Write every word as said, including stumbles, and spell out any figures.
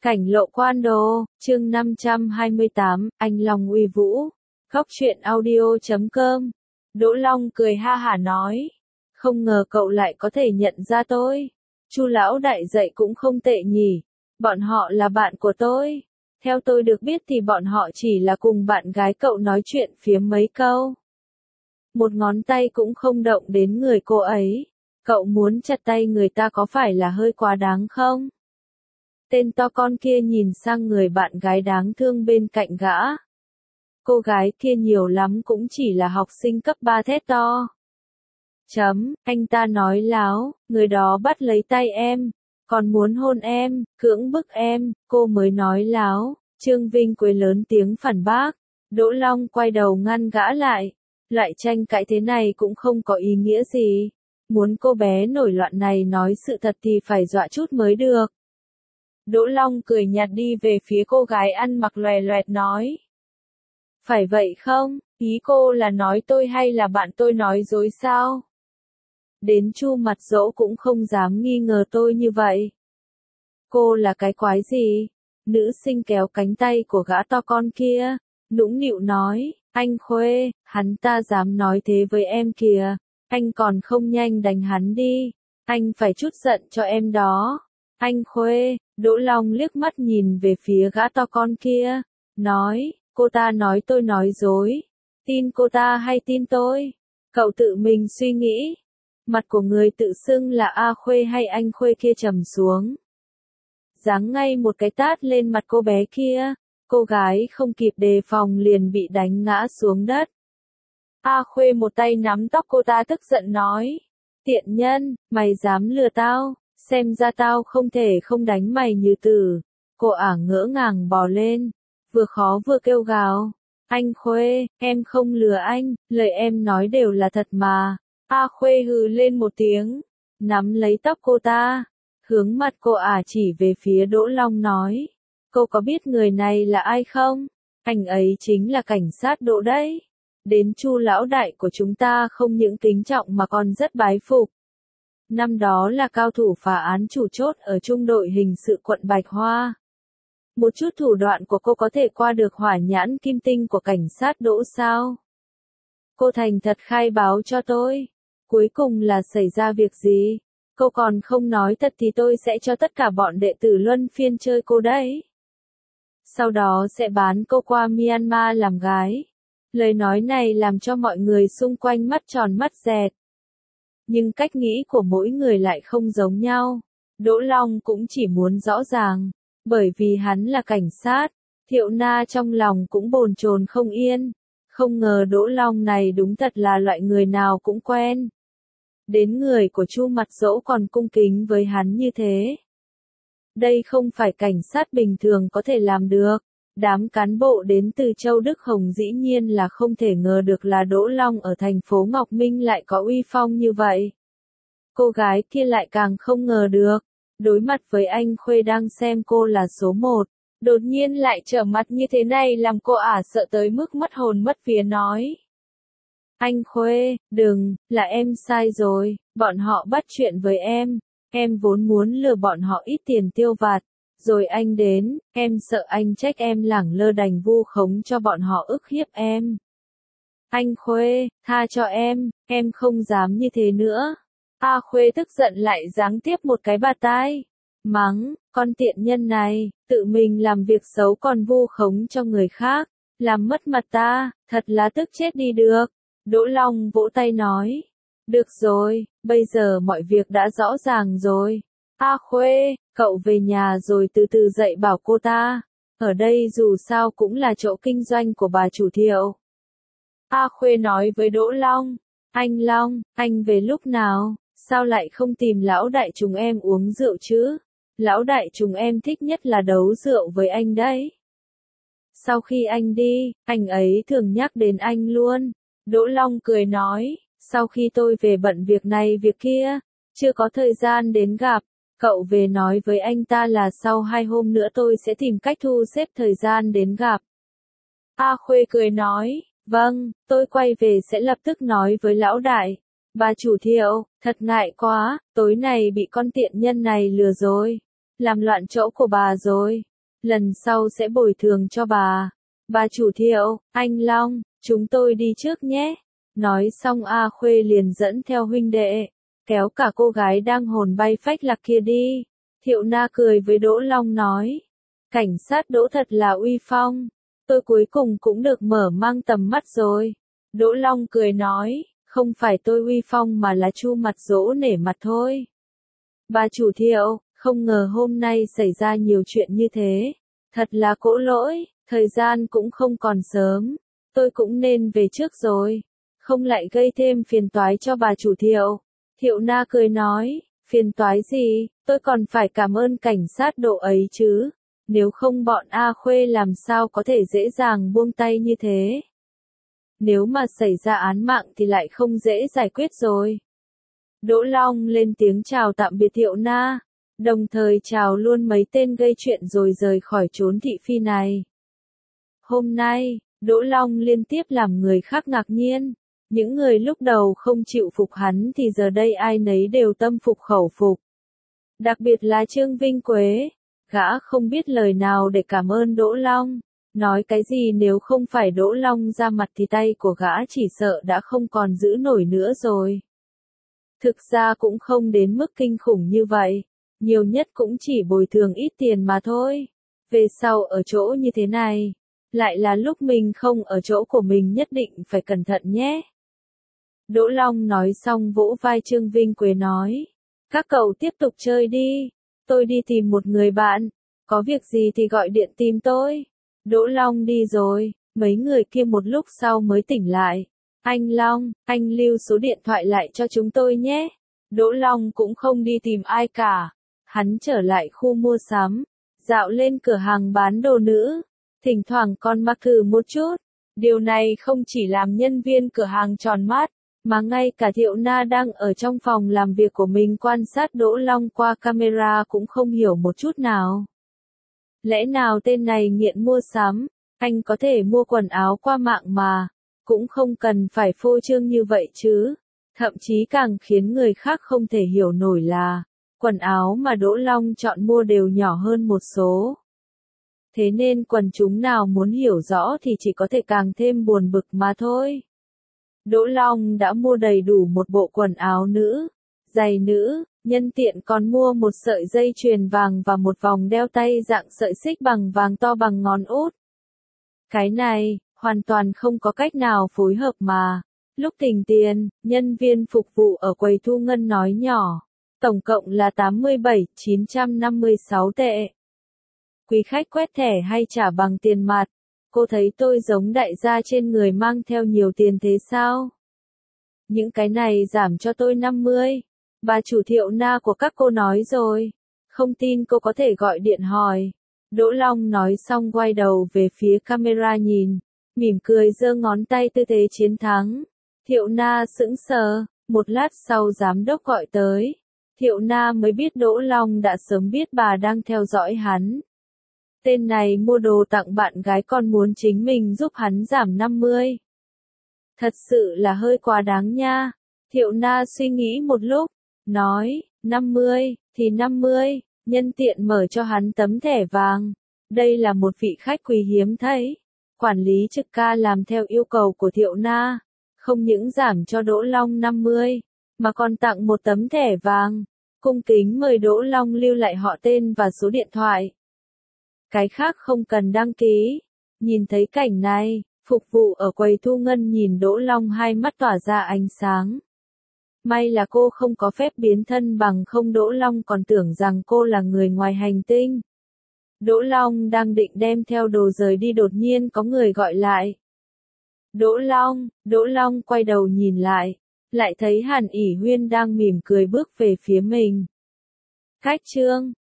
Cảnh lộ quan đồ, chương năm trăm hai mươi tám, anh Long uy vũ. Góc truyện audio chấm com. Đỗ Long cười ha hả nói. Không ngờ cậu lại có thể nhận ra tôi. Chu lão đại dạy cũng không tệ nhỉ. Bọn họ là bạn của tôi. Theo tôi được biết thì bọn họ chỉ là cùng bạn gái cậu nói chuyện phiếm mấy câu. Một ngón tay cũng không động đến người cô ấy. Cậu muốn chặt tay người ta có phải là hơi quá đáng không? Tên to con kia nhìn sang người bạn gái đáng thương bên cạnh gã. Cô gái kia nhiều lắm cũng chỉ là học sinh cấp ba thét to. Chấm, anh ta nói láo, người đó bắt lấy tay em, còn muốn hôn em, cưỡng bức em, cô mới nói láo. Trương Vinh Quế lớn tiếng phản bác. Đỗ Long quay đầu ngăn gã lại. Loại tranh cãi thế này cũng không có ý nghĩa gì. Muốn cô bé nổi loạn này nói sự thật thì phải dọa chút mới được. Đỗ Long cười nhạt đi về phía cô gái ăn mặc loè loẹt nói. Phải vậy không, ý cô là nói tôi hay là bạn tôi nói dối sao? Đến Chu Mặt Dỗ cũng không dám nghi ngờ tôi như vậy. Cô là cái quái gì? Nữ sinh kéo cánh tay của gã to con kia, nũng nịu nói, anh Khuê, hắn ta dám nói thế với em kìa, anh còn không nhanh đánh hắn đi, anh phải chút giận cho em đó. Anh Khuê, Đỗ Long liếc mắt nhìn về phía gã to con kia, nói, cô ta nói tôi nói dối, tin cô ta hay tin tôi? Cậu tự mình suy nghĩ. Mặt của người tự xưng là A Khuê hay anh Khuê kia trầm xuống. Giáng ngay một cái tát lên mặt cô bé kia, cô gái không kịp đề phòng liền bị đánh ngã xuống đất. A Khuê một tay nắm tóc cô ta tức giận nói, tiện nhân, mày dám lừa tao, xem ra tao không thể không đánh mày như tử. Cô ả ngỡ ngàng bò lên, vừa khó vừa kêu gào, anh Khuê, em không lừa anh, lời em nói đều là thật mà. A Khuê hừ lên một tiếng, nắm lấy tóc cô ta, hướng mặt cô ả chỉ về phía Đỗ Long nói, cô có biết người này là ai không? Anh ấy chính là cảnh sát Đỗ đấy. Đến Chu lão đại của chúng ta không những kính trọng mà còn rất bái phục. Năm đó là cao thủ phá án chủ chốt ở trung đội hình sự quận Bạch Hoa. Một chút thủ đoạn của cô có thể qua được hỏa nhãn kim tinh của cảnh sát Đỗ sao? Cô thành thật khai báo cho tôi. Cuối cùng là xảy ra việc gì? Cô còn không nói thật thì tôi sẽ cho tất cả bọn đệ tử luân phiên chơi cô đấy. Sau đó sẽ bán cô qua Myanmar làm gái. Lời nói này làm cho mọi người xung quanh mắt tròn mắt dẹt. Nhưng cách nghĩ của mỗi người lại không giống nhau. Đỗ Long cũng chỉ muốn rõ ràng. Bởi vì hắn là cảnh sát. Thiệu Na trong lòng cũng bồn chồn không yên. Không ngờ Đỗ Long này đúng thật là loại người nào cũng quen. Đến người của Chu Mặt Dỗ còn cung kính với hắn như thế. Đây không phải cảnh sát bình thường có thể làm được. Đám cán bộ đến từ Châu Đức Hồng dĩ nhiên là không thể ngờ được là Đỗ Long ở thành phố Ngọc Minh lại có uy phong như vậy. Cô gái kia lại càng không ngờ được. Đối mặt với anh Khuê đang xem cô là số một. Đột nhiên lại trở mặt như thế này làm cô ả sợ tới mức mất hồn mất vía nói. Anh Khuê, đừng, là em sai rồi, bọn họ bắt chuyện với em, em vốn muốn lừa bọn họ ít tiền tiêu vặt, rồi anh đến, em sợ anh trách em lẳng lơ đành vu khống cho bọn họ ức hiếp em. Anh Khuê, tha cho em, em không dám như thế nữa. A Khuê tức giận lại giáng tiếp một cái bạt tai, mắng, con tiện nhân này, tự mình làm việc xấu còn vu khống cho người khác, làm mất mặt ta, thật là tức chết đi được. Đỗ Long vỗ tay nói, được rồi, bây giờ mọi việc đã rõ ràng rồi. A Khuê, cậu về nhà rồi từ từ dạy bảo cô ta, ở đây dù sao cũng là chỗ kinh doanh của bà chủ Thiệu. A Khuê nói với Đỗ Long, anh Long, anh về lúc nào, sao lại không tìm lão đại chúng em uống rượu chứ? Lão đại chúng em thích nhất là đấu rượu với anh đấy. Sau khi anh đi, anh ấy thường nhắc đến anh luôn. Đỗ Long cười nói, sau khi tôi về bận việc này việc kia, chưa có thời gian đến gặp, cậu về nói với anh ta là sau hai hôm nữa tôi sẽ tìm cách thu xếp thời gian đến gặp. A Khuê cười nói, vâng, tôi quay về sẽ lập tức nói với lão đại. Bà chủ Thiệu, thật ngại quá, tối nay bị con tiện nhân này lừa rồi, làm loạn chỗ của bà rồi. lần sau sẽ bồi thường cho bà. Bà chủ Thiệu, anh Long, chúng tôi đi trước nhé. Nói xong A Khuê liền dẫn theo huynh đệ, kéo cả cô gái đang hồn bay phách lạc kia đi. Thiệu Na cười với Đỗ Long nói, cảnh sát Đỗ thật là uy phong, tôi cuối cùng cũng được mở mang tầm mắt rồi. Đỗ Long cười nói, không phải tôi uy phong mà là Chu mặt dỗ nể mặt thôi. Bà chủ Thiệu, không ngờ hôm nay xảy ra nhiều chuyện như thế. Thật là cỗ lỗi, thời gian cũng không còn sớm. Tôi cũng nên về trước rồi. Không lại gây thêm phiền toái cho bà chủ Thiệu. Thiệu Na cười nói, phiền toái gì, tôi còn phải cảm ơn cảnh sát Đỗ ấy chứ. Nếu không bọn A Khuê làm sao có thể dễ dàng buông tay như thế. Nếu mà xảy ra án mạng thì lại không dễ giải quyết rồi. Đỗ Long lên tiếng chào tạm biệt Thiệu Na, đồng thời chào luôn mấy tên gây chuyện rồi rời khỏi chốn thị phi này. Hôm nay, Đỗ Long liên tiếp làm người khác ngạc nhiên. Những người lúc đầu không chịu phục hắn thì giờ đây ai nấy đều tâm phục khẩu phục. Đặc biệt là Trương Vinh Quế, gã không biết lời nào để cảm ơn Đỗ Long. Nói cái gì nếu không phải Đỗ Long ra mặt thì tay của gã chỉ sợ đã không còn giữ nổi nữa rồi. Thực ra cũng không đến mức kinh khủng như vậy, nhiều nhất cũng chỉ bồi thường ít tiền mà thôi. Về sau ở chỗ như thế này, lại là lúc mình không ở chỗ của mình nhất định phải cẩn thận nhé. Đỗ Long nói xong vỗ vai Trương Vinh Quế nói, các cậu tiếp tục chơi đi, tôi đi tìm một người bạn, có việc gì thì gọi điện tìm tôi. Đỗ Long đi rồi, mấy người kia một lúc sau mới tỉnh lại. Anh Long, anh lưu số điện thoại lại cho chúng tôi nhé. Đỗ Long cũng không đi tìm ai cả. Hắn trở lại khu mua sắm, dạo lên cửa hàng bán đồ nữ, thỉnh thoảng còn mặc thử một chút. Điều này không chỉ làm nhân viên cửa hàng tròn mắt, mà ngay cả Thiệu Na đang ở trong phòng làm việc của mình quan sát Đỗ Long qua camera cũng không hiểu một chút nào. Lẽ nào tên này nghiện mua sắm, anh có thể mua quần áo qua mạng mà, cũng không cần phải phô trương như vậy chứ. Thậm chí càng khiến người khác không thể hiểu nổi là, quần áo mà Đỗ Long chọn mua đều nhỏ hơn một số. Thế nên quần chúng nào muốn hiểu rõ thì chỉ có thể càng thêm buồn bực mà thôi. Đỗ Long đã mua đầy đủ một bộ quần áo nữ, giày nữ, nhân tiện còn mua một sợi dây chuyền vàng và một vòng đeo tay dạng sợi xích bằng vàng to bằng ngón út. Cái này, hoàn toàn không có cách nào phối hợp mà. Lúc tỉnh tiền, nhân viên phục vụ ở quầy thu ngân nói nhỏ, tổng cộng là tám mươi bảy nghìn chín trăm năm mươi sáu tệ. Quý khách quét thẻ hay trả bằng tiền mặt? Cô thấy tôi giống đại gia trên người mang theo nhiều tiền thế sao? Những cái này giảm cho tôi năm mươi. Bà chủ Thiệu Na của các cô nói rồi. Không tin cô có thể gọi điện hỏi. Đỗ Long nói xong quay đầu về phía camera nhìn, mỉm cười giơ ngón tay tư thế chiến thắng. Thiệu Na sững sờ, một lát sau giám đốc gọi tới. Thiệu Na mới biết Đỗ Long đã sớm biết bà đang theo dõi hắn. Tên này mua đồ tặng bạn gái còn muốn chính mình giúp hắn giảm năm mươi. Thật sự là hơi quá đáng nha. Thiệu Na suy nghĩ một lúc, nói, năm mươi, thì năm mươi, nhân tiện mở cho hắn tấm thẻ vàng. Đây là một vị khách quý hiếm thấy. Quản lý trực ca làm theo yêu cầu của Thiệu Na. Không những giảm cho Đỗ Long năm mươi, mà còn tặng một tấm thẻ vàng. Cung kính mời Đỗ Long lưu lại họ tên và số điện thoại. Cái khác không cần đăng ký. Nhìn thấy cảnh này, phục vụ ở quầy thu ngân nhìn Đỗ Long hai mắt tỏa ra ánh sáng. May là cô không có phép biến thân bằng không Đỗ Long còn tưởng rằng cô là người ngoài hành tinh. Đỗ Long đang định đem theo đồ rời đi đột nhiên có người gọi lại. Đỗ Long, Đỗ Long quay đầu nhìn lại, lại thấy Hàn ỉ Huyên đang mỉm cười bước về phía mình. Khách Trương,